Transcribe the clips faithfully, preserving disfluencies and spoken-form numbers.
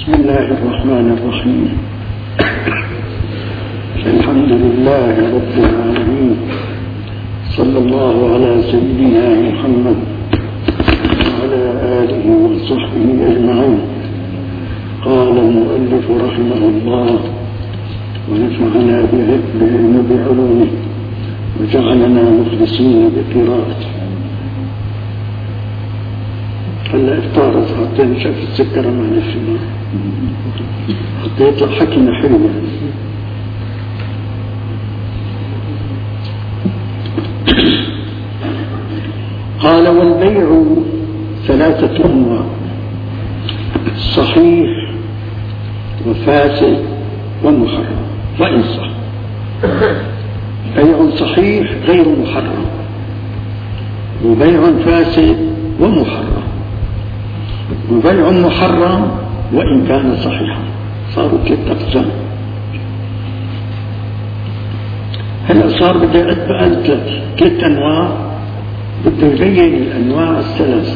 بسم الله الرحمن الرحيم. الحمد لله رب العالمين، صلى الله على سيدنا محمد وعلى آله وصحبه أجمعين. قال المؤلف رحمه الله: ونفعنا بعلم بعلومه وجعلنا مخلصين بقراءته. هلا افترض حتى نشوف السكرة مع نفسنا حتى يطلع حكينا حلو. قال: والبيع ثلاثة أنواع: صحيح وفاسد ومحرم. وإن صح بيع صحيح غير محرم، وبيع فاسد ومحرم، وبيع محرم وإن كان صحيحا. صاروا ثلاثة أقسام. هلا صار بدي أعد بقى ثلاث أنواع، بده يبين الأنواع الثلاثة.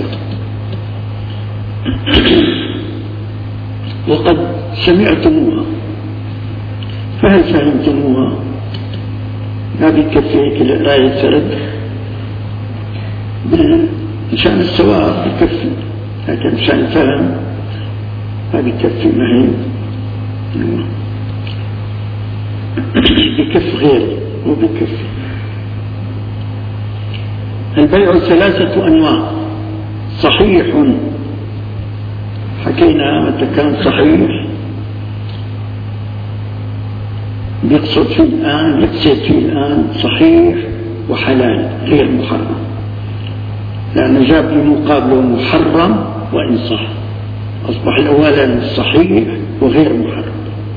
وقد سمعتموها، فهل فهمتموها؟ ما بيكفي هيك الآية سرد مشان السواء بيكفي، لكن مشان الفهم ما بيكفي. ما هي بيكفي غير مو بيكفي. البيع ثلاثة أنواع: صحيح، حكينا متى كان صحيح بيقصد فيه الآن، يقصد فيه الآن صحيح وحلال غير محرم، لأنه جاب لي مقابله محرم وإن صح، أصبح الأولا صحيح وغير محرم.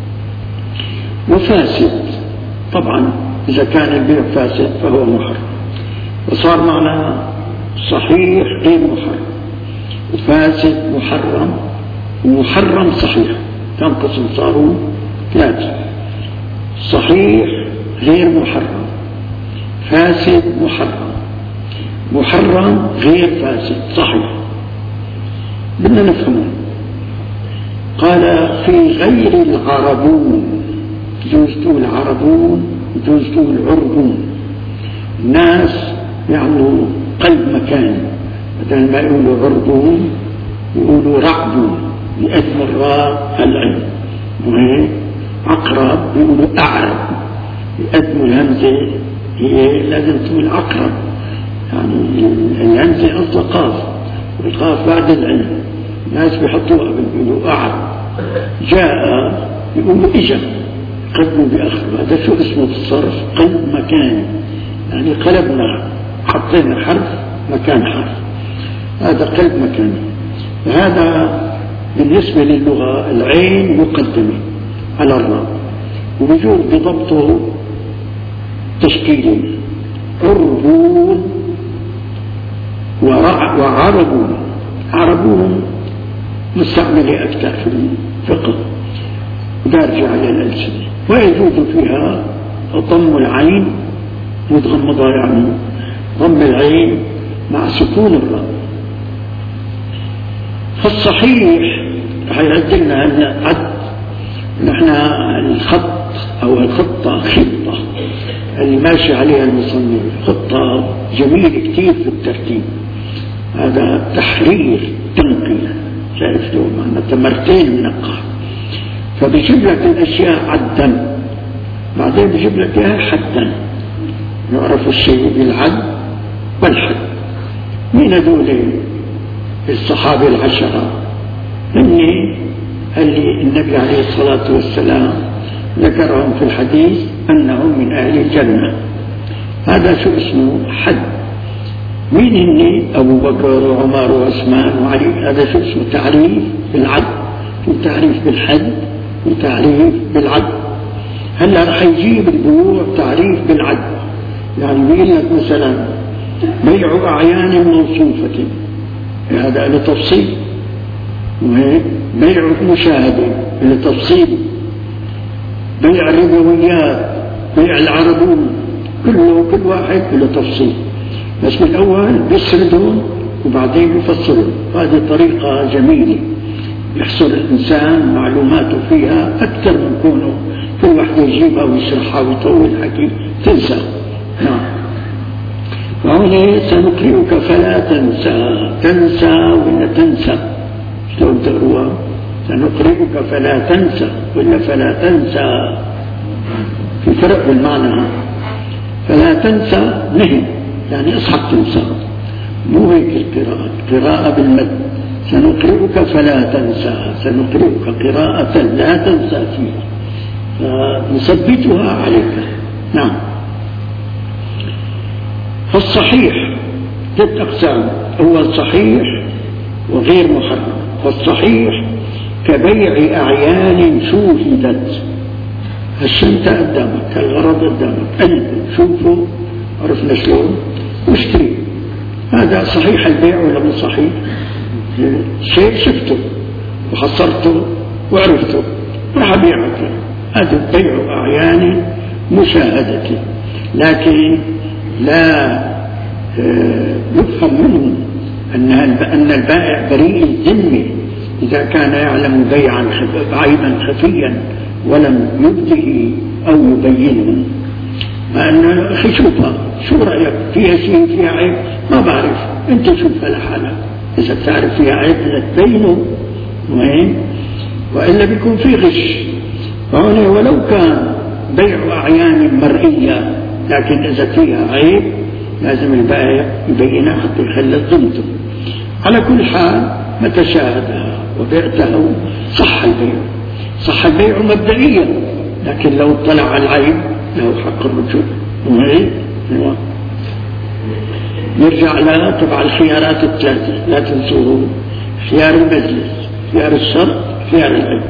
وفاسد، طبعا إذا كان البيع فاسد فهو محرم، وصار معنا صحيح غير محرم، وفاسد محرم، ومحرم صحيح. كم قسم صاروا؟ ثلاثة: صحيح غير محرم، فاسد محرم، محرم غير فاسد صحيح. بدنا نفهمه. قال: في غير العربون، يجوز تقول عربون، يجوز تقول عربون. الناس يعملوا قلب مكان، بدل ما يقولوا عربون يقولوا رعبون، يقدموا الراء العين. وهيك عقرب يقولوا أعرب، يقدموا الهمزة، هي لازم تقول عقرب، يعني الهمزة أصلا قاف، والقاف بعد العين. الناس بيحطوها بيقولوا أعرب. جاء يقولوا إجا، قدموا بآخر. هذا شو اسمه في الصرف؟ قلب مكان، يعني قلبنا، حطينا حرف مكان حرف، هذا قلب مكان. هذا بالنسبة للغة العين مقدمة على الراء، وبيجوز بضبطه تشكيلين: عربون وعربون. عربون مستعملة أكثر في الفقه دارجة على الألسنة، ويجوز فيها ضم العين متغمضة، يعني ضم العين مع سكون الراء. فالصحيح حيعد لنا هلا عد نحن الخط أو الخطة، خطة اللي ماشي عليها المصنف، خطة جميلة كتير في الترتيب. هذا تحرير تنقية، شايف له معنا تمرتين منقى، فبيجيب لك الأشياء عدا، بعدين بيجيب لك إياها حدا. نعرف الشيء بالعد والحد. مين هذول الصحابة العشرة؟ إني اللي النبي عليه الصلاة والسلام ذكرهم في الحديث أنهم من أهل الجنة. هذا شو اسمه؟ حد. مين هني؟ أبو بكر وعمر وعثمان وعلي. هذا شو اسمه؟ تعريف بالعد، وتعريف بالحد، وتعريف بالعد. هلا رح يجيب البيوع تعريف بالعد، يعني بيقول لك مثلا بيع أعيان موصوفة، هذا لتفصيل، وهيك بيع مشاهدة لتفصيل، بيع الربويات، بيع العربون، كله كل واحد لتفصيل. بس من الأول بيسردهم وبعدين بيفصلهم. هذه طريقة جميلة يحصل الإنسان معلوماته فيها أكثر من كونه كل واحد يجيبها ويشرحها ويطول حكي تنسى. نعم. وهنا سنقرئك فلا تنسى، تنسى ولا تنسى، شلون تقروها؟ سنقرئك فلا تنسى ولا فلا تنسى، في فرق بالمعنى. فلا تنسى نهي يعني اصحك تنسى، مو هيك القراءة. القراءة بالمد، سنقرئك فلا تنسى، سنقرئك قراءة لا تنسى فيها، فنثبتها عليك. نعم. فالصحيح ثلاث أقسام، هو الصحيح وغير محرم. فالصحيح كبيع أعيان شوهدت، هالشمتة قدامك، هالغرض قدامك، قلب شوفه عرفنا شلون واشتري، هذا صحيح البيع ولا مو صحيح؟ شيء شفته وحصرته وعرفته راح أبيعك، هذا بيع أعيان مشاهدة. لكن لا يفهم منه أن البائع بريء الذمة إذا كان يعلم بيعا عيبا خفيا ولم يبده أو يبينه. ما أن أخي شوفها، شو رأيك فيها شيء فيها عيب؟ ما بعرف، أنت شوفها لحالك، إذا تعرف فيها عيب لا تبينه، وين وإلا بيكون في غش. فهنا ولو كان بيع أعيان مرئية، لكن إذا فيها عيب لازم البائع يبينها حتى يخلص ذمته. على كل حال متى شاهدها وبعتها صح البيع، صح البيع مبدئيا، لكن لو اطلع على العيب له حق الرجوع. نرجع لها تبع الخيارات الثلاثة، لا تنسوه: خيار المجلس، خيار الشرط، خيار العيب.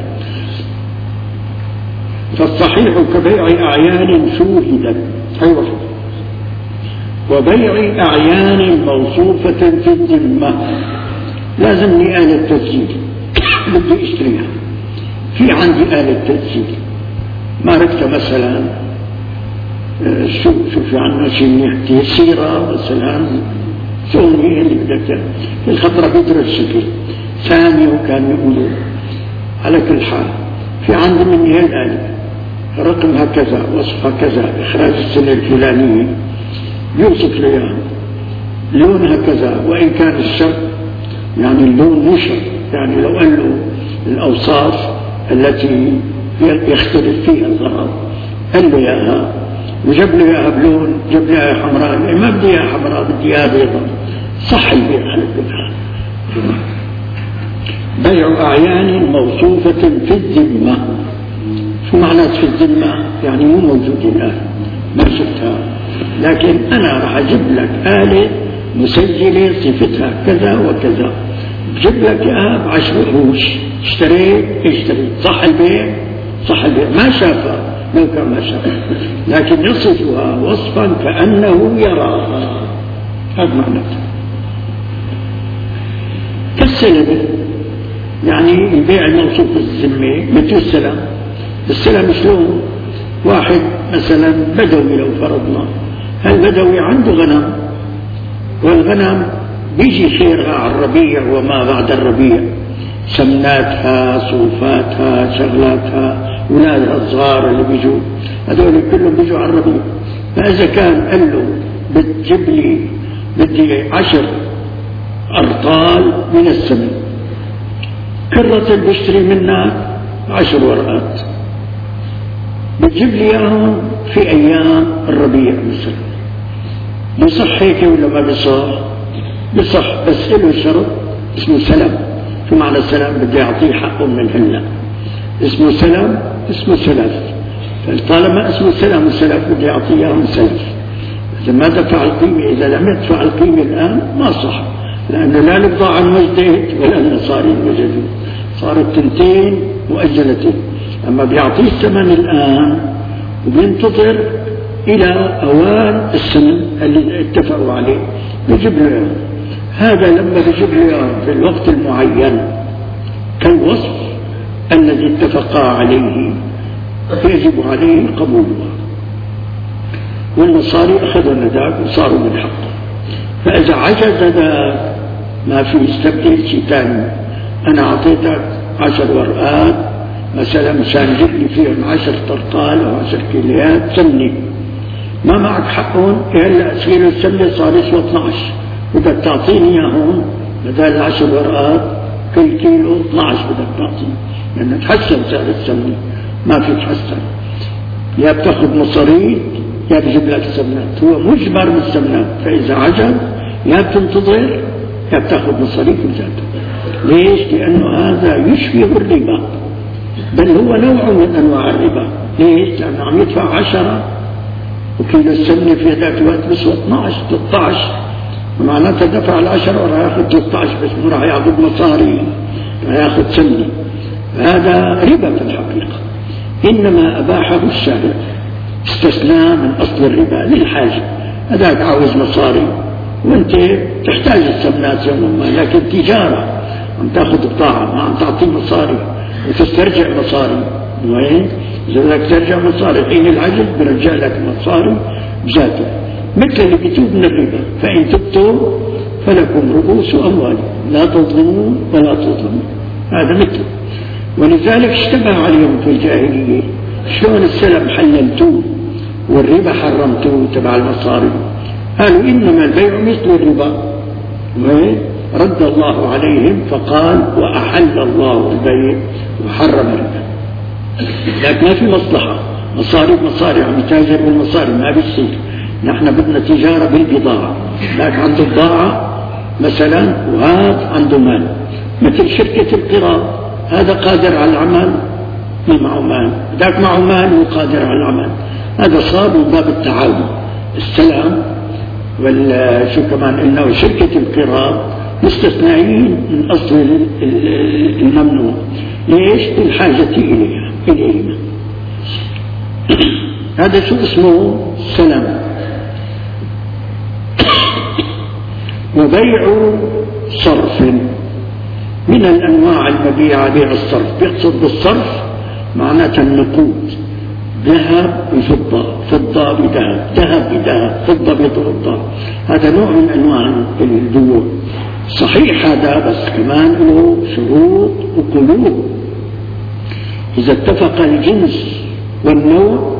فالصحيح كبيع أعيان شوهدت، أيوة، وبيع أعيان موصوفة في الذمة. لازم لي آلة تسجيل بدي اشتريها، في عندي آلة تسجيل ماركتها مثلا، شو شو في عنا شيء منيح، سيرة مثلا، سوني اللي بدك في الخطرة بيدرس شكل ثاني، وكان يقولوا على كل حال في عندي من هي الآلة رقمها كذا، وصفها كذا، إخراج السنة الفلانية، يوصف لي لونها كذا، وإن كان الشرط يعني اللون مو شرط، يعني لو قال له الأوصاف التي يختلف فيها الغرض قال له إياها وجاب لي إياها بلون، جاب لي إياها حمراء، ما بدي إياها حمراء بدي إياها بيضاء، صح البيع على كل حال. بيع أعيان موصوفة في الذمة. شو معنات في الذمة؟ يعني مو موجودة الآن، ما شفتها، لكن أنا راح أجيب لك آلة مسجلة صفتها كذا وكذا، بجيب لك إياها بعشر قروش، اشتريت اشتريت، صح البيع؟ صح البيع، ما شافها لو كان ما شافها، لكن يصفها وصفا كأنه يراها، هذا معناته. كالسلم، يعني البيع الموصوف بالذمة مثل السلم. السلم شلون؟ واحد مثلا بدوي لو فرضنا، هالبدوي عنده غنم، والغنم بيجي خيرها على الربيع وما بعد الربيع، سمناتها، صوفاتها، شغلاتها، أولادها الصغار اللي بيجوا هذول كلهم بيجوا على الربيع. فإذا كان قال له بتجيب لي بدي عشر أرطال من السمن، كرة بشتري منها عشر ورقات، بتجيب لي اياهم في ايام الربيع مثلا، بصح هيك ولا ما بصح؟ بصح، بس له شرط اسمه سلام. شو معنى سلام؟ بدي اعطيه حقه من هلا، اسمه سلام، اسمه سلف، فطالما اسمه سلام وسلف بدي اعطيه اياهم سلف. اذا ما دفع القيمه، اذا لم يدفع القيمه الان ما صح، لانه لا البضاعه انوجدت ولا المصاري انوجدت، صارت تنتين مؤجلتين. أما بيعطيه الثمن الآن وبينتظر إلى أوان الثمن اللي اتفقوا عليه بيجيب له. هذا لما بيجيب له في الوقت المعين كالوصف الذي اتفقا عليه يجب عليه قبولها، والمصاري أخذوا ذاك وصاروا من حقه. فإذا عجز ذاك ما في يستبدل شيء ثاني، أنا أعطيتك عشر ورقات مثلا سانجد لي فيهم عشر طرطال أو عشر كيلوات سمنة، ما معك حقهم هلا كيلو السمنة صار يسوى اثنعش، بدك تعطيني إياهم بدل العشر ورقات كل كيلو اثنعش بدك تعطيني، لأن تحسن سعر السمنة ما في تحسن، يا بتاخذ مصاريف يا بجيب لك سمنات، هو مجبر بالسمنات، فإذا عجب يا بتنتظر يا بتاخذ مصاريف وزاته. ليش؟ لأنه هذا يشبه الربا، بل هو نوع من أنواع الربا. ليش؟ لأنه عم يدفع عشرة وكيلو السمنة في ذاك الوقت بس اثنعش ثلاثة عشر، ومعناتها دفع العشرة وراح ياخذ ثلاثة عشر بس مو راح ياخذ مصاري، راح ياخذ سمنة. هذا ربا في الحقيقة، إنما أباحه الشارع، استثناء من أصل الربا للحاجة. هذاك عاوز مصاري وانت تحتاج السمنات يوما ما، لكن تجارة عم تاخذ بضاعة ما عم تعطي مصاري وتسترجع مصاري، وين؟ إذا بدك ترجع مصاري حين العجل برجع لك مصاري بذاته، مثل اللي بيتوب من الربا، فإن تبتوا فلكم رؤوس أموالكم لا تظلمون ولا تظلمون، هذا مثل. ولذلك اشتبه عليهم في الجاهلية شلون السلم حللتوه والربا حرمتوه تبع المصاري، قالوا إنما البيع مثل الربا، رد الله عليهم فقال وأحل الله البيع وحرم الربا. لكن ما في مصلحة، مصاري مصاري عم يتاجر بالمصاري ما بيصير، نحن بدنا تجارة بالبضاعة، لكن عنده بضاعة مثلا وهذا عنده مال، مثل شركة القراض، هذا قادر على العمل ما معه مال، ذاك معه مال وقادر على العمل، هذا صار من باب التعاون السلام. وشو كمان إنه شركة القراض مستثنائين من أصل الممنوع. ليش؟ الحاجة إليها إلينا. هذا شو اسمه؟ سلام. وبيع صرف من الأنواع المبيعة بيع الصرف، بيقصد بالصرف معناتها النقود، ذهب بفضة، فضة بذهب، ذهب بذهب، فضة بفضة، هذا نوع من أنواع البيوع. صحيح هذا بس كمان له شروط وقيود. إذا اتفق الجنس والنوع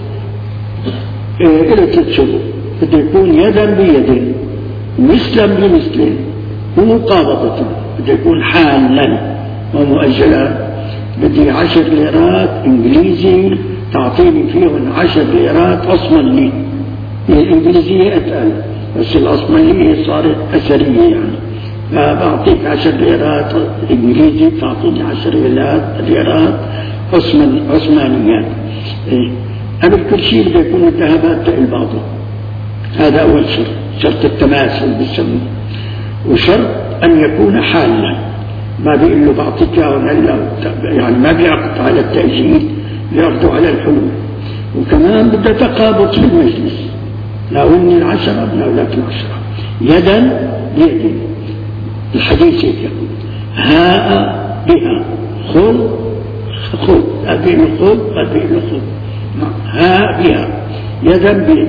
إلى ثلاث شروط، بده يكون يدا بيد مثلا بمثل ومقابضة، بده يكون حالا ومؤجلا، بدي عشر ليرات إنجليزي تعطيني فيهم عشر ليرات عثمانية، الإنجليزية أتقل بس العثمانية صارت أثرية يعني، فبعطيك عشر ليرات إنجليزي تعطيني عشر ليرات عثمان عثمانيات. إيه؟ قبل كل شيء بده يكون الذهبات تقل بعضها، هذا أول شرط، شرط التماثل بالسمنة. وشرط أن يكون حالا، ما بيقول له بعطيك هلا يعني ما بيعقد على التأجيل، بيعقدوا على الحلول. وكمان بده تقابض في المجلس، ناولني العشرة بناولك العشرة يدا بيد. الحديث يقول هاء بها خذ خذ، أبي له خذ أبي له خذ، هاء بها يدا بيد.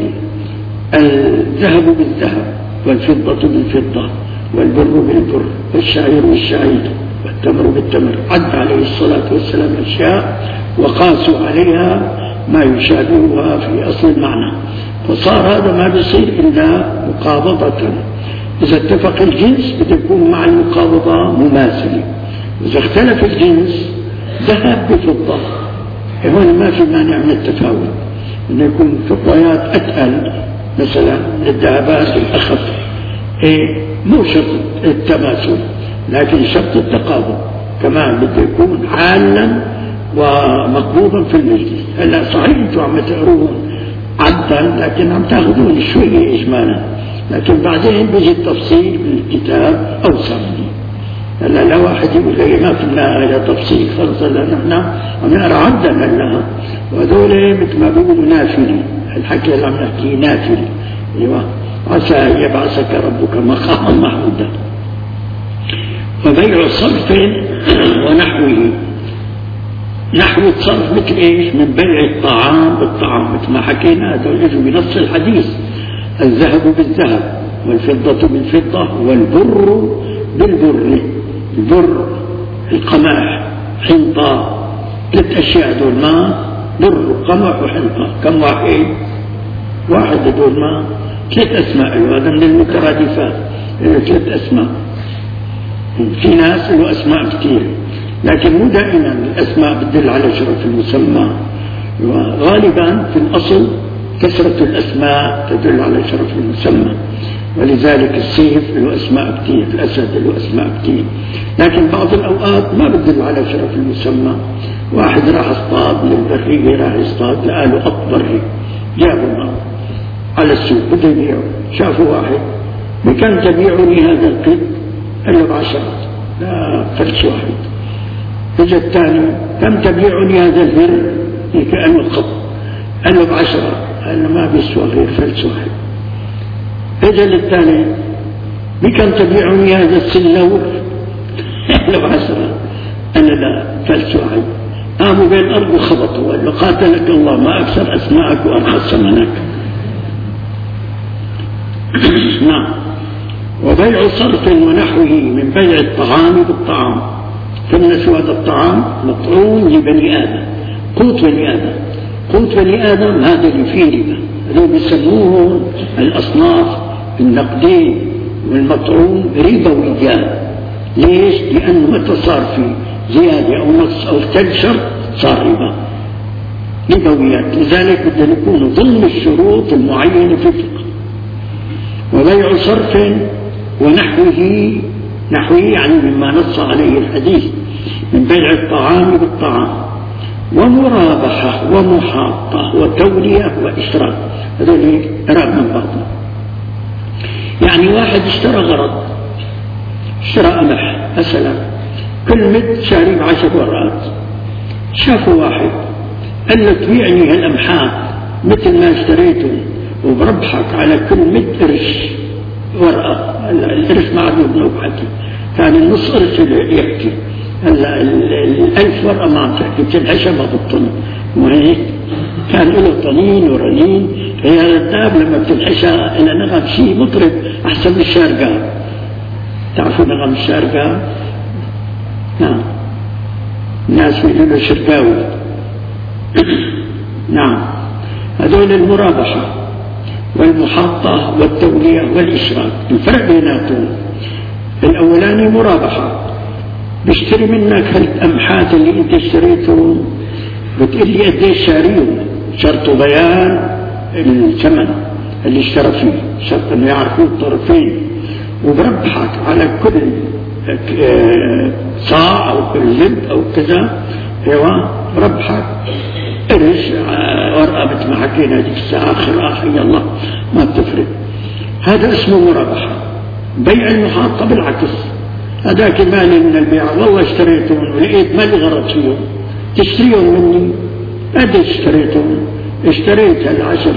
الذهب بالذهب والفضة بالفضة والبر بالبر والشعير بالشعير والتمر بالتمر. عد عليه الصلاة والسلام أشياء وقاسوا عليها ما يشابهها في أصل المعنى، فصار هذا ما بيصير إلا مقابضة. إذا اتفق الجنس بده يكون مع المقابضة مماثلة، إذا اختلف الجنس ذهب بفضة هون ما في مانع من التفاوت، إنه يكون فضيات أتقل مثلا الذهبات الأخف، إيه مو شرط التماثل لكن شرط التقابض كمان بده يكون حالا ومقبوضا في المجلس. هلا صحيح انتم عم تقروهم عدا لكن عم تاخذون شويه اجمالا، لكن بعدين بيجي التفصيل بالكتاب اوسع منه. هلا لا واحد يقول لي ما فينا هذا تفصيل خلص، هلا نحن عم نقرا عدا هلا، وهذول مثل ما بيقولوا نافله، الحكي اللي عم نحكيه نافله. ايوه عسى ان يبعثك ربك مقاما محمودا. وبيع صرف ونحوه، نحو الصرف مثل ايش؟ من بيع الطعام بالطعام، مثل ما حكينا هذول اجوا بنص الحديث، الذهب بالذهب والفضة بالفضة والبر بالبر، البر القماح حنطة، ثلاث أشياء دول ما بر وقمح وحنطة. كم واحد؟ واحد دول ما ثلاث أسماء له، هذا من المترادفات، ثلاث أسماء. في ناس له أسماء كثير، لكن مو دائما الأسماء بتدل على شرف المسمى، وغالبا في الأصل كثرة الأسماء تدل على شرف المسمى. ولذلك السيف له أسماء كثير، الأسد له أسماء كثير، لكن بعض الأوقات ما بتدل على شرف المسمى. واحد راح اصطاد للبرية، راح يصطاد لقى له قط بري، جابوا معه على السوق بده يبيعه، شافوا واحد بكم تبيعني هذا القط؟ قال له بعشرة. لا فلس واحد. اجى الثاني كم تبيعني هذا البر؟ كأنه قط. قال له بعشرة. قال له ما بيسوى غير فلس واحد. اجى للثاني بكم تبيعني هذا السلور؟ قال له بعشرة. قال له لا فلس واحد. قاموا بين الأرض وخبطوا، قال له قاتلك الله ما أكثر أسماءك وأرخص ثمنك. نعم. وبيع صرف ونحوه من بيع الطعام بالطعام. فالنسو هذا الطعام مطعوم لبني آدم، قوت بني آدم. قوت بني آدم هذا اللي فيه ربا، هذول بيسموه الأصناف النقدين والمطعوم ربويات. ليش؟ لأنه متى صار في زيادة أو نقص أو تنشر صار ربا، ربويات. لذلك بدنا نكون ضمن الشروط المعينة في الفقه. وبيع صرف ونحوه، نحوه يعني مما نص عليه الحديث من بيع الطعام بالطعام، ومرابحة ومحاطة وتولية وإشراك. هذول قراب من بعضهم. يعني واحد اشترى غرض، اشترى قمح مثلا، كل مد شاري بعشر ورقات. شافوا واحد قال له تبيعني هالقمحات مثل ما اشتريته وبربحك على كل مد قرش ورقة. القرش ما عاد مبنوك حكي، كان النص قرش يحكي، هلا الألف ورقة ما عم تحكي، بتنحشى ما بتطن. وهيك كان له طنين ورنين. هي الداب لما بتنحشى إلى نغم شيء مطرب أحسن من الشارقة. تعرفوا نغم الشارقة؟ نعم، الناس بيقولوا شرقاوي. نعم. هذول المرابحة والمحاطة والتولية والإشراك. الفرق بيناتهم الأولاني مرابحة، بيشتري منك هالقمحات اللي انت اشتريته، بتقول لي قديش شاريهم، شرط بيان الثمن اللي اشترى فيه، شرط انه يعرفوا الطرفين، وبربحك على كل صاع او كل لب او كذا. ايوه ربحك قرش ورقه مثل ما حكينا هذيك الساعه، اخر اخر يلا ما بتفرق. هذا اسمه مرابحه. بيع المحاطه بالعكس، هذاك مالي من البيع، والله اشتريتهم ولقيت ما لي غرض فيهم، تشتريهم مني. قد اشتريتهم؟ اشتريت العشر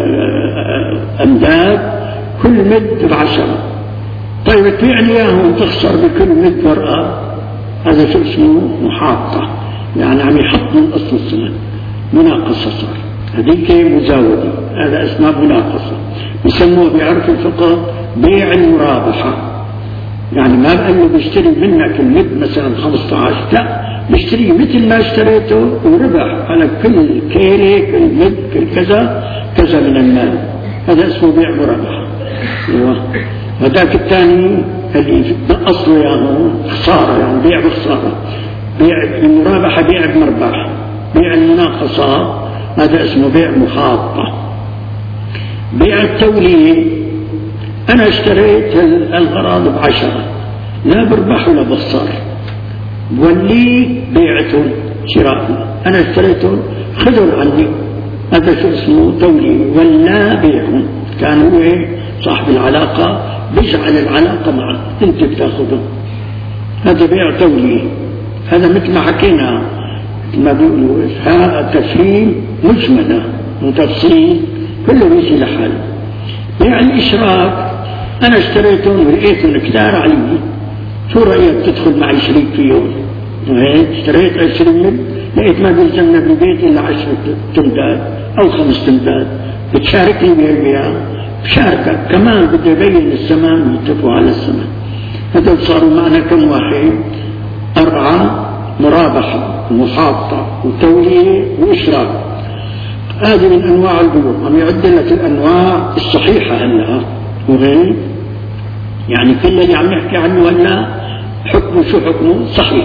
امداد كل مد بعشرة. طيب تبيعني اياهم تخسر بكل مد ورقه، هذا شو اسمه؟ محاطه، يعني عم يحط من اصل السنه. مناقصه صار، هذيك مزاوده، هذا اسمها مناقصه، بسموه بعرف الفقه بيع المرابحه. يعني ما بقى له بيشتري منك المد مثلا خمسة عشر، لا بيشتري مثل ما اشتريته وربح على كل كيلة كل مد كل كذا كذا من المال. هذا اسمه بيع مرابحة. ايوه. هذاك الثاني اللي اصله يعني خسارة، يعني بيع بخسارة. بيع المرابحة بيع بمربح. بيع المناقصة هذا اسمه بيع مخاطة. بيع التولية، أنا اشتريت الغراض بعشرة، لا بربح ولا بخسر، بولي بيعته شراء. أنا اشتريته خذوا عني، هذا شو اسمه؟ تولي. ولا بيعهم، كان هو صاحب العلاقة بيجعل العلاقة معك، أنت بتاخذه. هذا بيع تولي. هذا مثل ما حكينا ما بيقولوا تفهيم مجملة وتفصيل كله بيجي لحاله. بيع الإشراك، أنا اشتريتهم ولقيتهم كتار علي، شو رأيك تدخل معي شريك فيهم؟ اشتريت عشرين مد، لقيت ما بيلزمنا بالبيت إلا عشرة تمداد أو خمس تمداد، بتشاركني بالبيع؟ بشاركك كمان. بدي يبين الثمن ويتفقوا على الثمن. هذول صاروا معنا كم واحد؟ أربعة. مرابحة رحم ومحاطة وتولية وإشراك. هذه من أنواع البيوع. عم يعد لك الأنواع الصحيحة هلا وغير يعني كل اللي عم يحكي عنه هلا حكمه شو حكمه صحيح.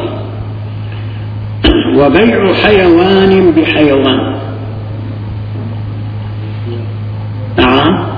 وبيع حيوان بحيوان. نعم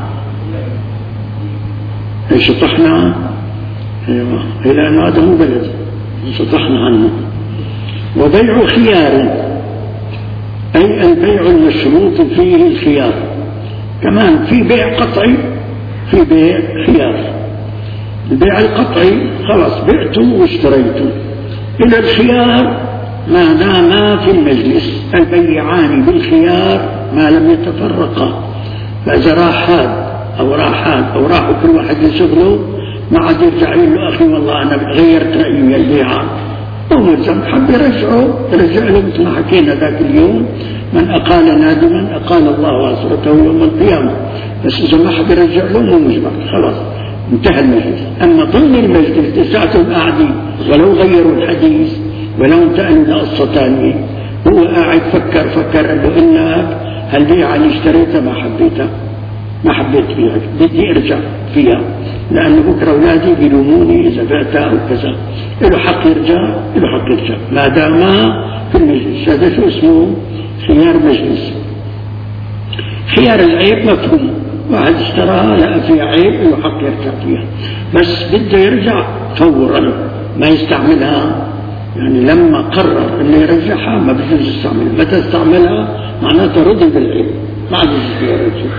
شطحنا ايوه الى ان هذا مو بلد شطحنا عنه. وبيع خيار اي البيع المشروط فيه الخيار. كمان في بيع قطعي في بيع خيار. البيع القطعي خلاص بعته واشتريته. الى الخيار ما داما في المجلس البيعان بالخيار ما لم يتفرقا. فاذا راح هذا أو راح هذا أو راحوا كل واحد لشغله ما عاد يرجع يقول له أخي والله أنا غيرت رأيي البيعة أو ملزم حب يرجعه يرجع له مثل ما حكينا ذاك اليوم من أقال نادما أقال الله عصرته يوم القيامة. بس إذا ما حب يرجع له مو مجبر خلاص انتهى المجلس. أما ضمن المجلس تسعتهم قاعدين ولو غيروا الحديث ولو انتقلوا لقصة ثانية هو قاعد فكر فكر قال له إنك هالبيعة اللي اشتريتها ما حبيتها ما حبيت بيعك بدي ارجع فيها لأن بكرة أولادي بيلوموني إذا بعتها أو كذا. له حق يرجع له حق يرجع ما دام في المجلس. هذا شو اسمه خيار مجلس. خيار العيب مفهوم واحد اشتراها لقى فيها عيب له حق يرجع فيها بس بده يرجع فورا ما يستعملها. يعني لما قرر انه يرجعها ما بيجوز يستعملها. متى استعملها معناته رضي بالعيب ما عاد يرجع.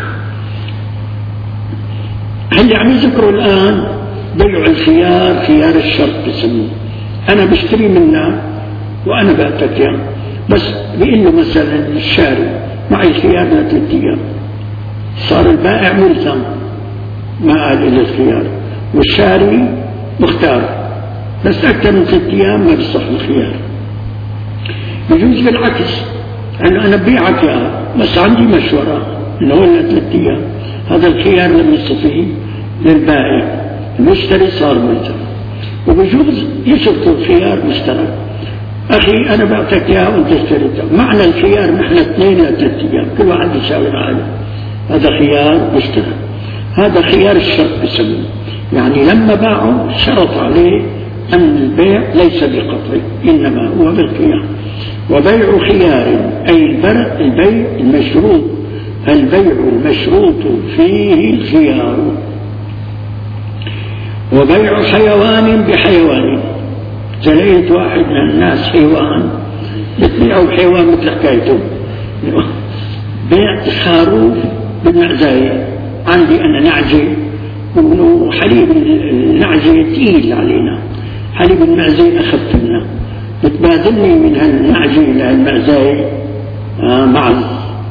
اللي عم يذكروا الآن بيع الخيار خيار الشرط بسموه. أنا بشتري منك وأنا بعتك إياه بس بيقول له مثلا الشاري معي خيار لثلاث أيام صار البائع ملزم ما قال إلى الخيار والشاري مختار بس أكثر من ثلاث أيام ما بيصح الخيار. بيجوز بالعكس أنه أنا ببيعك إياه بس عندي مشورة إنه هو ثلاث أيام هذا الخيار لم يصفه للبائع المشتري صار ملزم. وبجوز يشرط الخيار مشترك أخي أنا بعتك إياه وأنت اشتريته معنى الخيار نحن اثنين لثلاث أيام كل واحد يساوي عليه هذا خيار مشترك. هذا خيار الشرط بسموه. يعني لما باعه شرط عليه أن البيع ليس بقطعي إنما هو بالخيار. وبيع خيار أي البيع المشروط البيع المشروط فيه الخيار. وبيع حيوان بحيوان. لقيت واحد من الناس حيوان بتبيعوا حيوان مثل حكايته بعت خروف بالمعزاية. عندي أنا نعجة وحليب النعجة تقيل علينا حليب المعزاية أخف لنا بتبادلني من هالنعجة إلى هالمعزاية آه معز.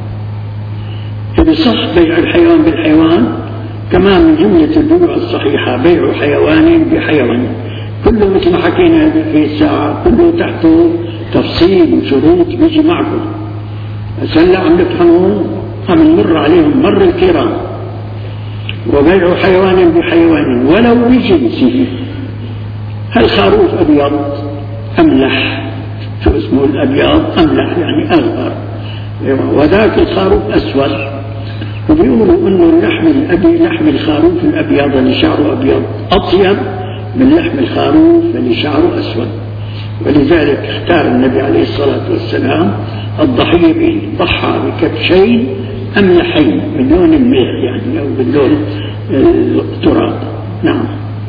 فبصح بيع الحيوان بالحيوان كمان من جملة البيوع الصحيحة بيع حيوان بحيوان كله مثل ما حكينا في الساعة كله تحته تفصيل وشروط بيجي معكم. هلا عم نفهموا عم نمر عليهم مر الكرام. وبيع حيوان بحيوان ولو بجنسه. هل خروف أبيض أملح شو اسمه الأبيض أملح يعني أغبر وذاك الخروف أسود. وبيقولوا انه اللحم الابي لحم الخروف الابيض اللي شعره ابيض اطيب من لحم الخروف اللي شعره اسود. ولذلك اختار النبي عليه الصلاه والسلام الضحيه به ضحى بكبشين املحين من لون الميح يعني او من لون التراب. نعم.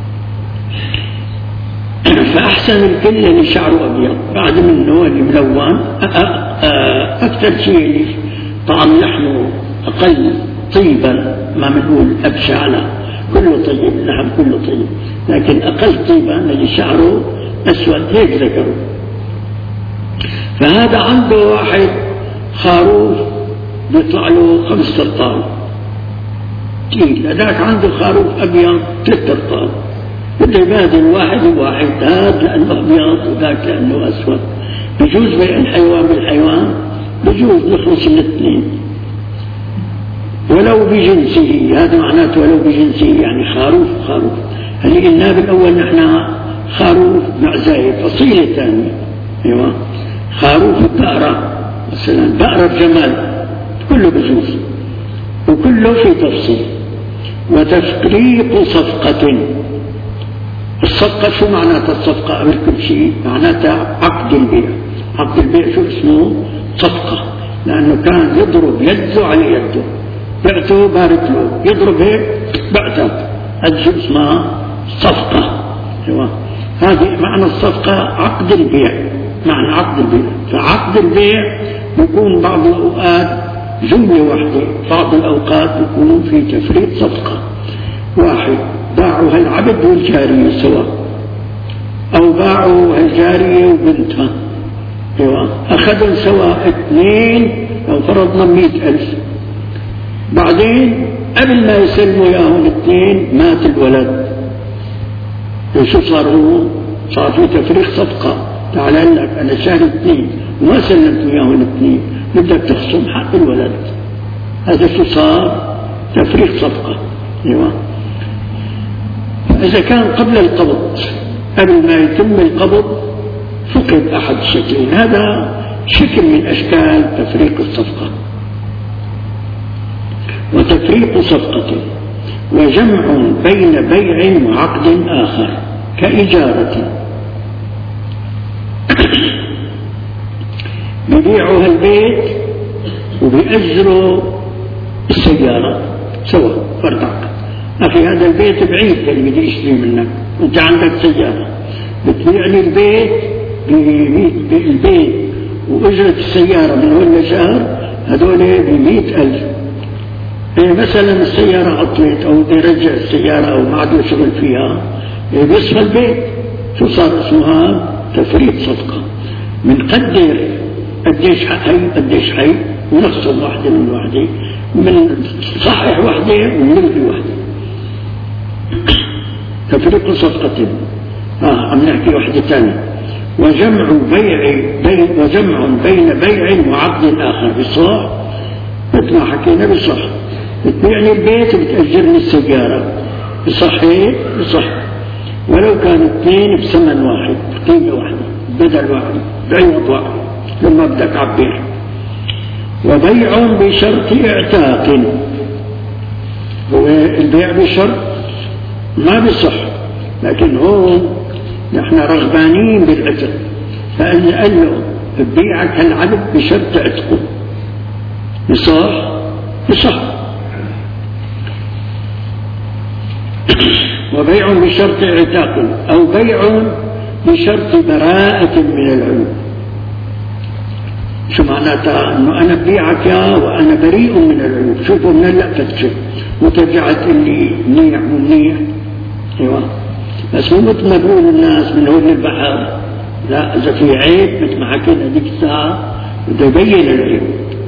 فاحسن الكل اللي شعره ابيض بعد منه اللي ملون اكثر شيء اللي طعم لحمه أقل طيبا ما بنقول أبشع لا كله طيب اللحم كله طيب لكن أقل طيبا اللي شعره أسود هيك ذكروا. فهذا عنده واحد خروف بيطلع له خمس أرطال تقيل هذاك عنده خروف أبيض ثلاث أرطال بده يبادل واحد وواحد هذا لأنه أبيض وذاك لأنه أسود. بجوز بيع الحيوان بالحيوان بجوز نخلص الاثنين ولو بجنسه. هذا معناته ولو بجنسه يعني خروف خروف. اللي قلنا بالأول نحن خروف معزاية فصيلة ثانية. أيوة في بقرة مثلا، بقرة جمال، كله بجوز وكله في تفصيل. وتفريق صفقة. الصفقة شو معناتها الصفقة قبل كل شيء؟ معناتها عقد البيع. عقد البيع شو اسمه؟ صفقة، لأنه كان يضرب يده على يده، بعته بارك له، يضرب هيك بعتك، هذا شو اسمها؟ صفقة. ايوه، هذه معنى الصفقة عقد البيع، معنى عقد البيع. فعقد البيع يكون بعض الأوقات جملة واحدة، بعض الأوقات يكون في تفريق صفقة. واحد باعوا هالعبد والجارية سوا، أو باعوا هالجارية وبنتها، ايوه، أخذوا سوا اثنين، لو فرضنا مئة ألف، بعدين قبل ما يسلموا ياهم الاثنين مات الولد، شو صار هو؟ صار في تفريق صفقة. تعال لك أنا شهر اثنين وما سلمت ياهم الاثنين، بدك تخصم حق الولد. هذا شو صار؟ تفريق صفقة. ايوه. إذا كان قبل القبض، قبل ما يتم القبض، فقد أحد الشكلين، هذا شكل من أشكال تفريق الصفقة. وتفريق صفقة وجمع بين بيع وعقد آخر كإجارة، بيبيعوا هالبيت وبيأجروا السيارة سوا، فرد عقد. أخي هذا البيت بعيد اللي بدي أشتري منك، أنت عندك سيارة، بتبيع لي البيت بالبيت وأجرة السيارة من هون لشهر، هذول بمئة ألف. إيه مثلا السيارة عطلت أو بدي رجع السيارة أو ما عاد شغل فيها، إيه بيصفى البيت. شو صار اسمها؟ تفريط صفقة. بنقدر قديش حي قديش حي ونخصم واحدة من واحدة، من صحح واحدة ونلغي واحدة. تفريق صفقة. آه عم نحكي واحدة ثانية. وجمع بيع بين وجمع بين بيع وعقد آخر بصح، مثل ما حكينا بصح. بتبيعني البيت وبتأجرني السيارة، بصح هيك؟ بصح. ولو كانوا اثنين بثمن واحد، بقيمة واحدة، بدل واحد، بعوض واحد، لما بدك عبير. وبيع بشرط اعتاق. هو البيع بشرط ما بصح، لكن هون نحن رغبانين بالعتق، فقال له ببيعك هالعبد بشرط عتقه، بصح؟ بصح. وبيع بشرط اعتاق أو بيع بشرط براءة من العيوب. شو معناتها؟ انه انا ببيعك يا وانا بريء من العيوب، شوفوا من هلا فتشوا وترجعت اللي منيح ومنيح. ايوه، بس مو مثل ما بيقول الناس من هون للبحر، لا، اذا في عيب مثل ما حكينا هذيك الساعه بده يبين العيب،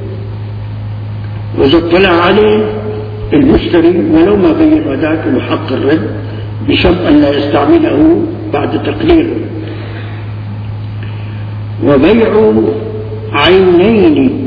واذا اطلع عليه المشتري ولو ما بين وذاك له حق الرد بشرط ان لا يستعمله بعد تقريره. وبيع عينين.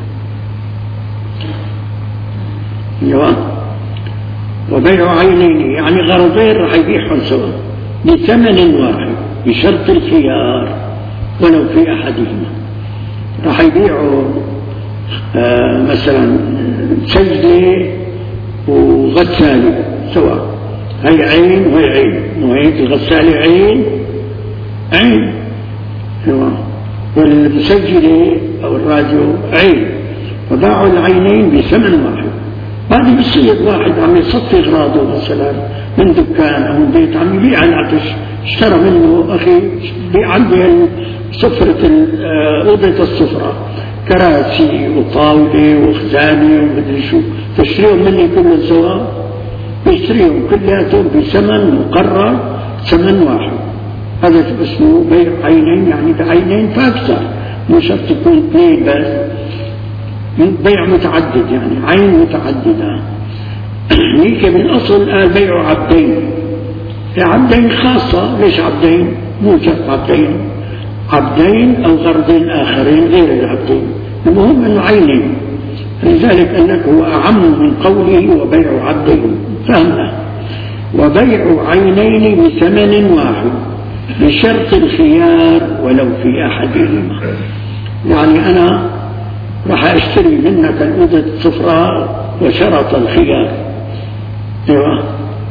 ايوه، وبيع عينين يعني غرضين راح يبيعهم سوا بثمن واحد بشرط الخيار ولو في احدهما. راح يبيعوا آه مثلا سجلة وغسالة سوا، هي عين وهي عين، وهيك الغسالة عين عين، ايوه، والمسجلة أو الراديو عين، وباعوا العينين بثمن واحد. بعد بصير واحد عم يصفي أغراضه مثلا من دكان أو من بيت عم يبيع العطش، اشترى منه أخي بيع عندي صفرة أوضة السفرة، كراسي وطاولة وخزانة ومدري شو، تشتريهم مني كلهم سوا، بيشتريهم كلياتهم بثمن مقرر، ثمن واحد. هذا اسمه بيع عينين، يعني بعينين فاكثر، مش شرط تكون اثنين بس، بيع متعدد يعني عين متعددة. هيك من أصل قال بيع عبدين، عبدين خاصة. ليش عبدين؟ مو شرط عبدين، عبدين أو غرضين آخرين غير العبدين، المهم أنه عينين، لذلك قال لك هو أعم من قوله وبيع عبدين، فهمنا. وبيع عينين بثمن واحد بشرط الخيار ولو في أحدهما. يعني أنا راح أشتري منك الأوضة الصفراء وشرط الخيار، أيوة،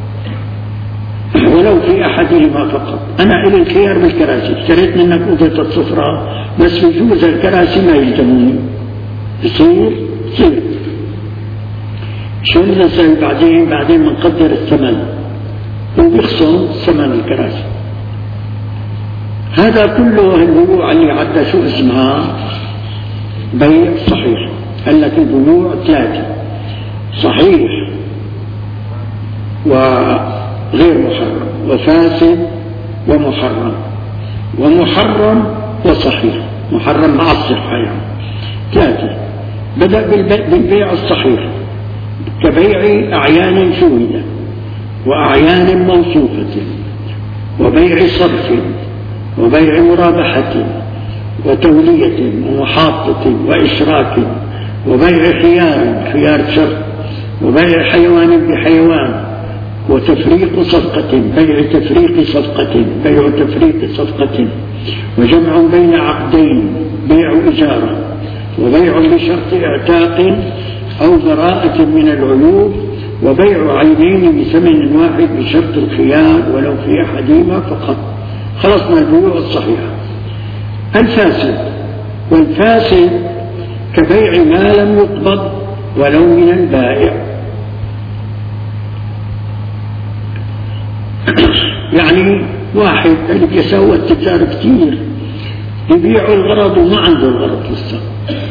ولو في أحدهما فقط. أنا إلي الخيار بالكراسي، اشتريت منك أوضة الصفراء بس بجوز الكراسي ما يلزموني، يصير يصير شو نسوي بعدين؟ بعدين بنقدر الثمن وبيخصم ثمن الكراسي. هذا كله البيوع اللي عدى شو اسمها بيع صحيح. قال لك البيوع ثلاثة: صحيح وغير محرم وفاسد ومحرم، ومحرم وصحيح. محرم مع الصحة يعني ثلاثة. بدأ بالبيع الصحيح كبيع أعيان شهودة وأعيان موصوفة وبيع صرف وبيع مرابحة وتولية ومحاطة وإشراك وبيع خيار خيار شرط وبيع حيوان بحيوان وتفريق صفقة بيع تفريق صفقة بيع تفريق صفقة وجمع بين عقدين بيع إجارة وبيع بشرط اعتاق أو براءة من العيوب وبيع عينين بثمن واحد بشرط الخيار ولو في أحدهما فقط. خلصنا البيوع الصحيحة. الفاسد: والفاسد كبيع ما لم يقبض ولو من البائع، يعني واحد اللي بيسوى التجار كتير يبيع الغرض وما عنده الغرض لسه.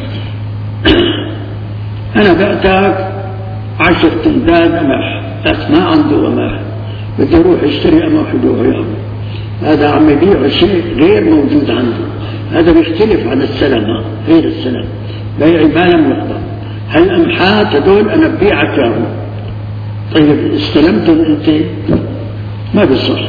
أنا بأتاك عشر تنداد قمح بس ما عنده قمح، بدي أروح اشتري قمح وياه، هذا عم يبيع شيء غير موجود عنده. هذا بيختلف عن السلم، غير السلم بيع ما لم يقبض. هالقمحات هدول أنا ببيعك ياهم، طيب استلمتهم أنت ما بيصح.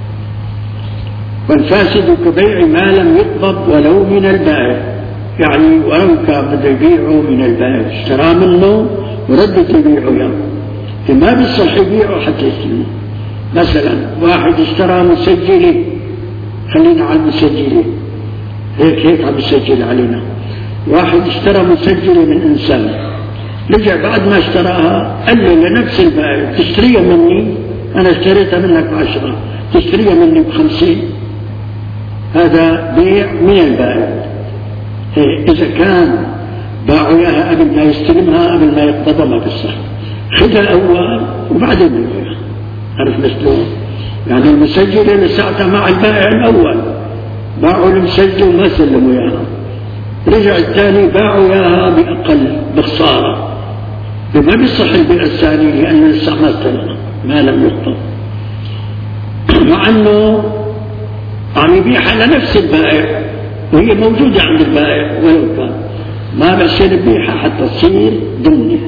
والفاسد كبيع ما لم يقبض ولو من البائع، يعني ولو كان بده يبيعه من البائع، اشترى منه وردت يبيعه ياه، ما بيصح يبيعه حتى يستلمه. مثلا واحد اشترى مسجلة، خلينا على المسجلة هيك هيك عم يسجل علينا. واحد اشترى مسجلة من إنسان، رجع بعد ما اشتراها قال له لنفس البائع تشتريها مني، أنا اشتريتها منك بعشرة تشتريها مني بخمسين. هذا بيع من البائع. إذا كان باعوا إياها قبل ما يستلمها قبل ما يقبضها ما بيصح. خذها الأول وبعدين بيعها. عرفت شلون؟ يعني المسجلة لساعتها مع البائع الأول، باعوا المسجل وما سلموا إياها، رجع الثاني باعوا إياها بأقل بخسارة، ما بيصح البيع الثاني لأنه لسه ما استلمها ما لم يقبض، مع أنه عم يبيعها لنفس البائع وهي موجودة عند البائع ولو كان ما بصير يبيعها حتى تصير ضمنه.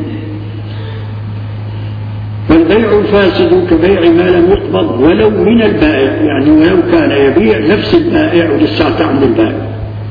والبيع الفاسد كبيع ما لم يقبض ولو من البائع، يعني ولو كان يبيع نفس البائع ولساته عند البائع.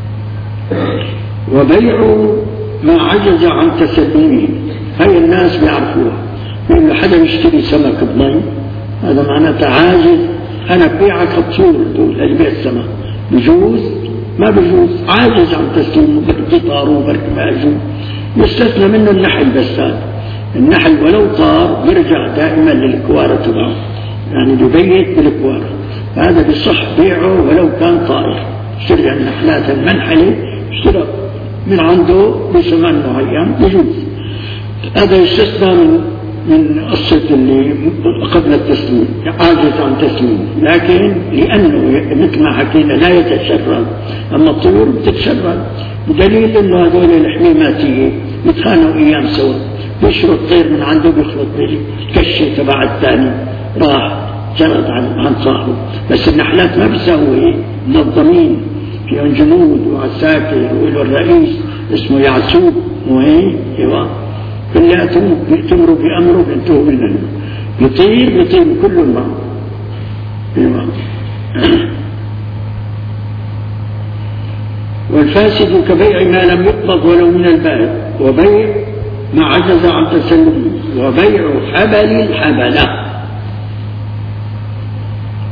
وبيع ما عجز عن تسلمه، هاي الناس بيعرفوها، لأن حدا يشتري سمك بمي هذا معناته عاجز، أنا ببيعك الطول دول اللي بيع السمك، بجوز ما بجوز، عاجز عن تسليمه، بركي طاروا بركي ما أجوا، يستثنى منه النحل بس. هذا النحل ولو طار بيرجع دائما للكوارة تبعه، يعني ببيت بالكوارة، هذا بيصح بيعه ولو كان طائر. اشتري النحلات المنحلة اشترى من عنده بثمن معين بجوز، هذا يستثنى من من قصة اللي قبل التسليم، عاجز عن تسليم، لكن لأنه مثل ما حكينا لا يتشرد، أما الطيور بتتشرد، بدليل أنه هذول الحميماتية يتخانقوا أيام سوا، بيشروا الطير من عنده بيخلط بالكشة تبع الثاني، راح جرد عن عن صاحبه. بس النحلات ما بيساوي، منظمين فيهم جنود وعساكر، وله الرئيس اسمه يعسوب وهي ايوه كلياتهم بيأتمروا بأمره بينتهوا منه، يطير بيطير كل معه ايوه. والفاسد كبيع ما لم يقبض ولو من البائع، وبيع ما عجز عن تسلمه، وبيع حبل الحبلة.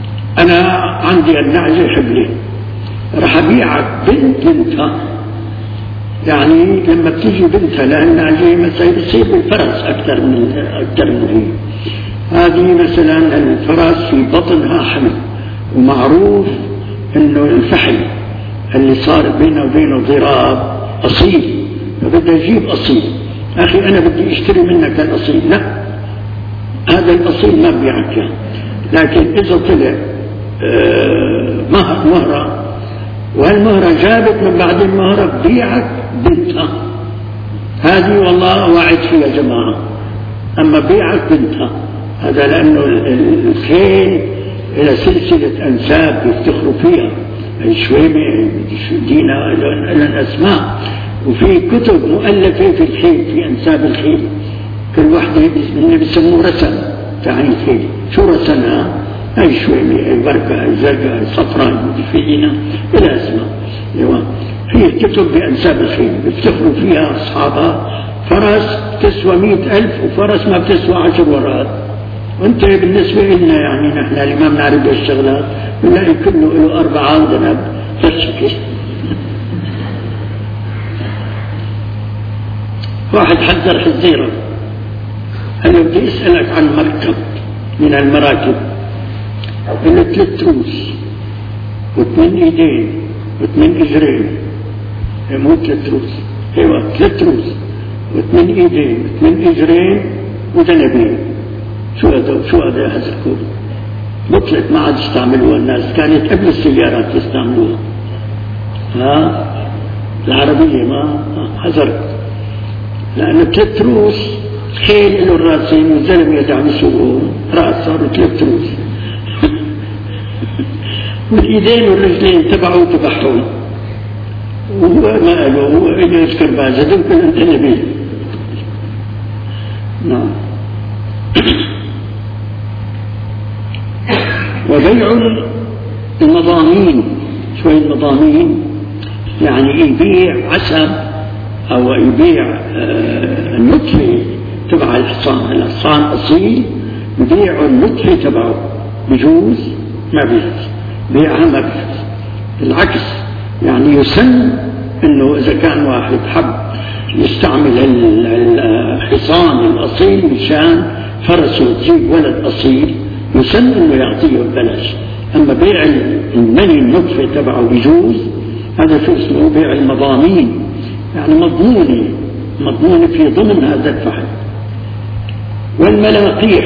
أنا عندي النعجة حبلين، راح أبيعك بنت بنتها يعني لما بتيجي بنتها لأنها جاي مثلا بتصير بالفرس أكثر من أكثر من هي. هذه مثلا الفرس في بطنها حمل، ومعروف إنه الفحل اللي صار بينه وبينه ضراب أصيل، فبدها يجيب أصيل. أخي أنا بدي أشتري منك الأصيل، لا هذا الأصيل ما بيعك يعني. لكن إذا طلع آه مهر مهرة، وهالمهرة جابت من بعد المهرة بيعك بنتها، هذه والله وعد فيها جماعة. أما بيعك بنتها هذا لأنه الخيل إلى سلسلة أنساب يفتخروا فيها، الشويمة دينا لنا أسماء، وفي كتب مؤلفة في الخيل في أنساب الخيل، كل واحدة اللي بيسموه رسم تعين الخيل. شو رسمها؟ هاي شويمة، هاي بركة، هاي زرقاء، هاي صفراء، في دينا إلى أسماء. في كتب بأنساب الخيل بيفتخروا فيها أصحابها. فرس تسوى مئة ألف وفرس ما بتسوى عشر ورات. وانت بالنسبة لنا يعني نحن اللي ما بنعرف بالشغلات بنلاقي كله له أربعة ذنب فشكل. واحد حذر حذيرة، قال له بدي أسألك عن مركب من المراكب، قال له ثلاث روس واثنين ايدين واثنين اجرين. مو ثلاث روس، ايوه ثلاث روس واثنين ايدين واثنين اجرين وذنبين. شو هذا شو هذا هذا الكون؟ بطلت ما عاد يستعملوها الناس، كانت قبل السيارات يستعملوها. ها العربية ما حذرت، لأنه ثلاث روس خيل له الراسين والزلمة يدعم يسوقهم راس صاروا ثلاث روس والإيدين والرجلين تبعوا تبعهم، وهو ما قالوا هو إنه يذكر بعض هذول كلهم ذنبين. نعم. وبيع المضامين، شوي المضامين يعني يبيع عسب أو يبيع النطفة تبع الحصان. الحصان أصيل يبيع النطفة تبعه، بجوز ما بيجوز بيعها، ما بيجوز. العكس يعني يسن إنه إذا كان واحد حب يستعمل الحصان الأصيل مشان فرسه تجيب ولد أصيل يسن إنه يعطيه ببلاش. أما بيع المني النطفة تبعه بجوز، هذا شو اسمه بيع المضامين، يعني مضمونة مضمونة في ضمن هذا الفحل. والملاقيح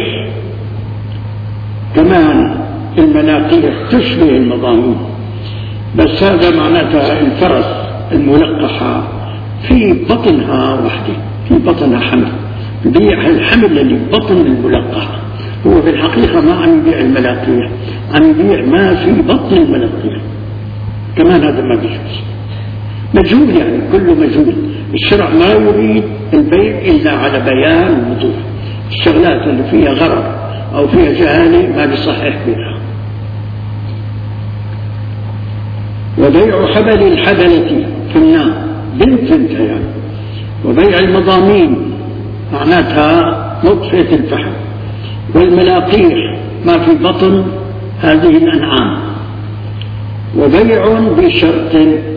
كمان، الملاقيح تشبه المضامين، بس هذا معناتها الفرس الملقحة في بطنها وحدة، في بطنها حمل، بيع الحمل اللي بطن الملقحة. هو في الحقيقة ما عم يبيع الملاقيح، عم يبيع ما في بطن الملاقيح كمان. هذا ما بيجوز، مجهول يعني كله مجهول. الشرع ما يريد البيع إلا على بيان ووضوح. الشغلات اللي فيها غرر أو فيها جهالة ما بيصحح بها. وبيع حبل الحبلة في النار، بنت بنت يعني. وبيع المضامين معناتها نطفة الفحل. والملاقيح ما في بطن هذه الأنعام. وبيع بشرط،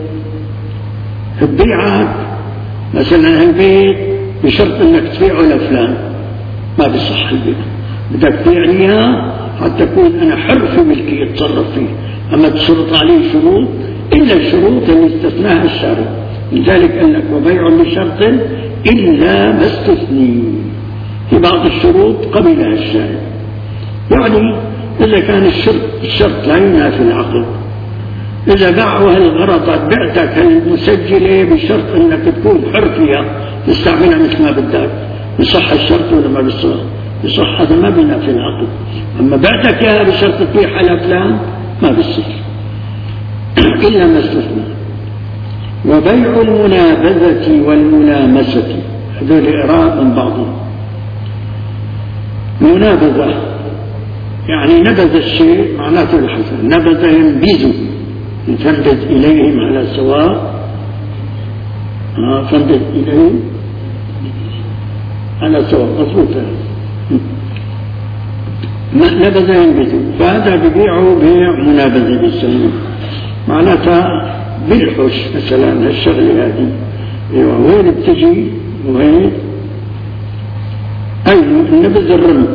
تبيعك مثلا البيت بشرط انك تبيعه لفلان، ما بيصح البيع. بدك تبيعني حتى تكون انا حر في ملكي اتصرف فيه، اما تشرط عليه شروط الا الشروط اللي استثناها الشارع. لذلك قال لك وبيع بشرط الا ما استثني، في بعض الشروط قبلها الشارع. يعني اذا كان الشرط الشرط لا ينافي العقد، إذا باعوا هالغرض بعتك هالمسجلة بشرط أنك تكون حر فيها تستعملها مثل ما بدك، يصح الشرط ولا ما بيصح؟ يصح، هذا ما بينافي العقد. أما بعتك إياها بشرط تبيع على فلان ما بيصير إلا ما استثنى. وبيع المنابذة والملامسة، هذول إعراب من بعضهم. منابذة يعني نبذ الشيء، معناته الحسن، نبذ ينبذ، فانبذ إليهم على سواء. آه فانبذ إليهم على سواء، مضبوطة. نبذ ينبذ، فهذا ببيعه بيع منابذة بالسلام، معناتها بالحش مثلا الشغلة هذه ايوه وين بتجي وين اي النبذ الرمي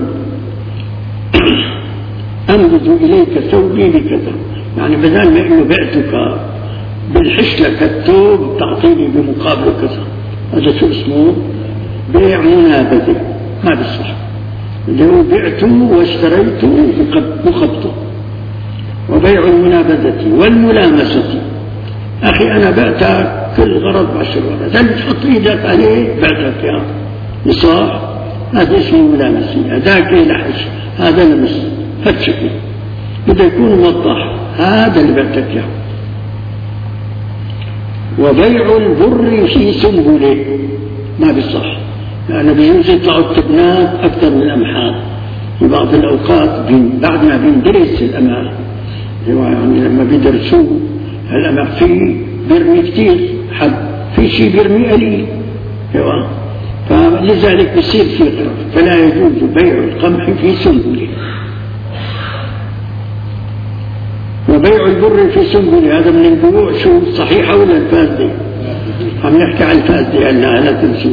انبذ اليك ثوبي بكذا، يعني بدل ما انه بعتك بالحش لك الثوب تعطيني بمقابل كذا، هذا شو اسمه؟ بيع منابذة، ما بيصح. اللي هو بعته واشتريته وخبطه. وبيع المنابذة والملامسة، أخي أنا بعتك كل غرض بعشر ورقة، ده تحط إيدك عليه بعتك يا نصاح، هذا اسمه ملامسة. هذاك لحش، هذا لمس، فتشكي بده يكون موضح، هذا اللي بعتك يا. وبيع البر في سنبله ما بيصح، لأنه بيجوز يطلعوا التبنات أكثر من الأمحاء في بعض الأوقات بعد ما بندرس الأماء، يعني لما بيدرسوا الأماء فيه بيرمي كثير حد، في شيء بيرمي قليل، فلذلك بيصير في غرف. فلا يجوز بيع القمح في سنبله. وبيع البر في سنبله هذا من البيوع شو صحيحة ولا الفاسدة؟ عم نحكي عن الفاسدة هلا لا تنسوا.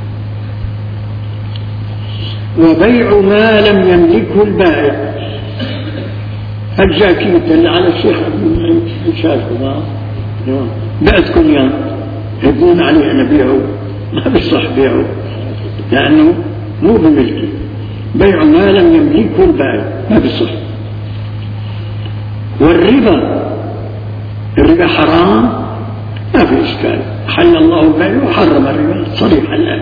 وبيع ما لم يملكه البائع، الجاكيت اللي على الشيخ شايفه بعتكم يا يبون عليه أنا بيعه، ما بيصح بيعه لأنه مو بملكي. بيع ما لم يملكه البائع ما بيصح. والربا، الربا حرام ما في إشكال، حل الله البيع وحرم الربا صريحا الآن.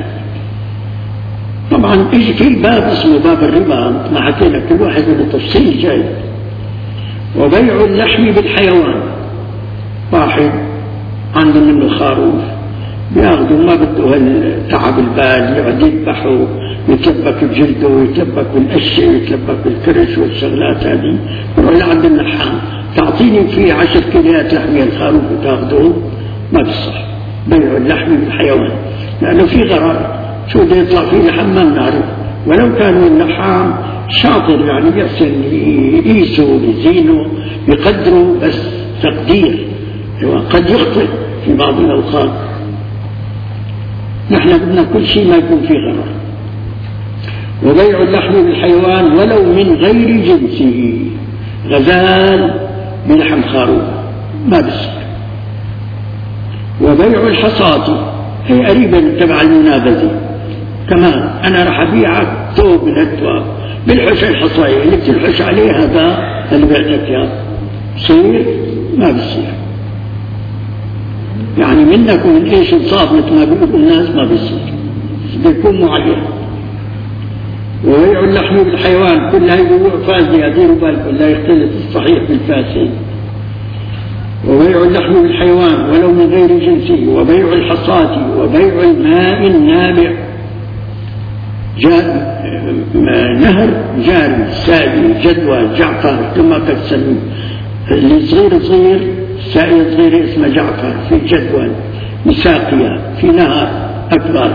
طبعا إيش في باب اسمه باب الربا ما حكينا كل واحد بتفصيل جاي. وبيع اللحم بالحيوان، واحد عنده منه خروف بياخذوا ما بده تعب البال، يقعد يذبحه يتلبك بجلده ويتلبك بالقشه ويتلبك بالكرش والشغلات هذه، يروح لعند اللحام تعطيني فيه عشر كيلات لحم الخروف وتاخذه، ما بصح. بيع اللحم بالحيوان لانه في غرر، شو بده يطلع فيه لحم ما بنعرف، ولو كانوا اللحام شاطر يعني بيحسن يقيسوا يزينوا يقدروا، بس تقدير قد يخطئ في بعض الأوقات. نحن بدنا كل شيء ما يكون فيه غرر. وبيع اللحم بالحيوان ولو من غير جنسه، غزال بلحم خروف ما بصير. وبيع الحصاة هي قريبة تبع المنابذة كمان، أنا راح أبيعك ثوب من الثواب بالحش الحصاية اللي بتلحش عليه، هذا اللي بعتك يا بصير ما بصير، يعني منك ومن ايش انصاف مثل ما بيقولوا الناس ما بيصير، بيكون معين. وبيع اللحم بالحيوان كل هاي بيوع فاسد، ديروا بالكم لا يختلف الصحيح بالفاسد. وبيع اللحم بالحيوان ولو من غير جنسه. وبيع الحصاة. وبيع الماء النابع، جاء نهر جاري سائل جدوى جعفر كما تسميه، اللي صغير صغير سائل صغير اسمه جعفر في جدول مساقية في نهر أكبر،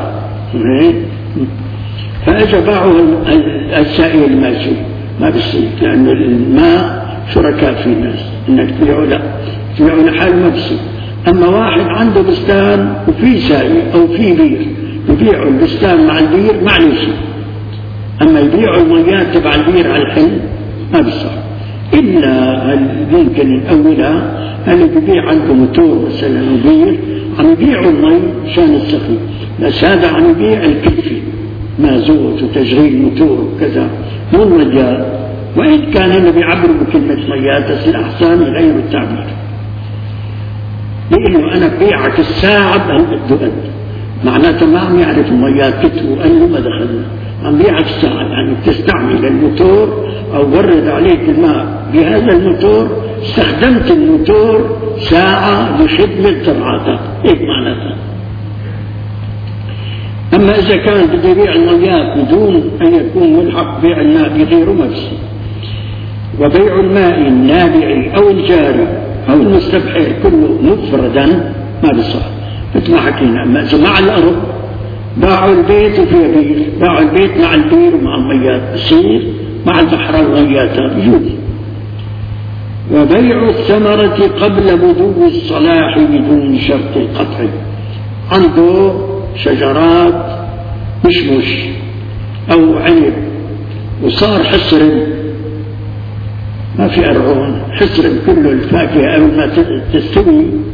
فأجى باعه السائل الماشي ما بيصير، لأن الماء شركاء في الناس، إنك تبيعه لا تبيعه لحاله ما بيصير. أما واحد عنده بستان وفي سائل أو في بير يبيعوا البستان مع البير معلش، أما يبيعوا المياه تبع البير على الحل ما بيصير، إلا ممكن الأولى اللي بيبيع عنده موتور مثلا بير عم يبيعوا المي شان السقي، بس هذا عم يبيع الكلفة مازوت وتشغيل موتور وكذا مو المجال. وإن كان اللي بيعبروا بكلمة مياه بس الأحسن يغيروا التعبير، لأنه أنا ببيعك الساعة بهل بده أنت، معناته ما عم يعرف المياه كتبوا قال له ما دخلنا، عم بيعك الساعة يعني بتستعمل الموتور أو ورد عليك الماء بهذا الموتور، استخدمت الموتور ساعة لخدمة زرعتك، هيك معناتها. أما إذا كان بده يبيع المياه بدون أن يكون ملحق بيع الماء بغيره ما بصير. وبيع الماء النابع أو الجاري أو المستبحر كله مفردا ما بصح، مثل ما حكينا. أما إذا مع الأرض باعوا البيت وفيه بير، باعوا البيت مع البير ومع المياه بصير، مع البحر والمياه يجوز. وبيع الثمرة قبل بدو الصلاح بدون شرط القطع، عنده شجرات مشمش أو عنب وصار حسرم، ما في أرعون، حسرم كله الفاكهة أول ما تستوي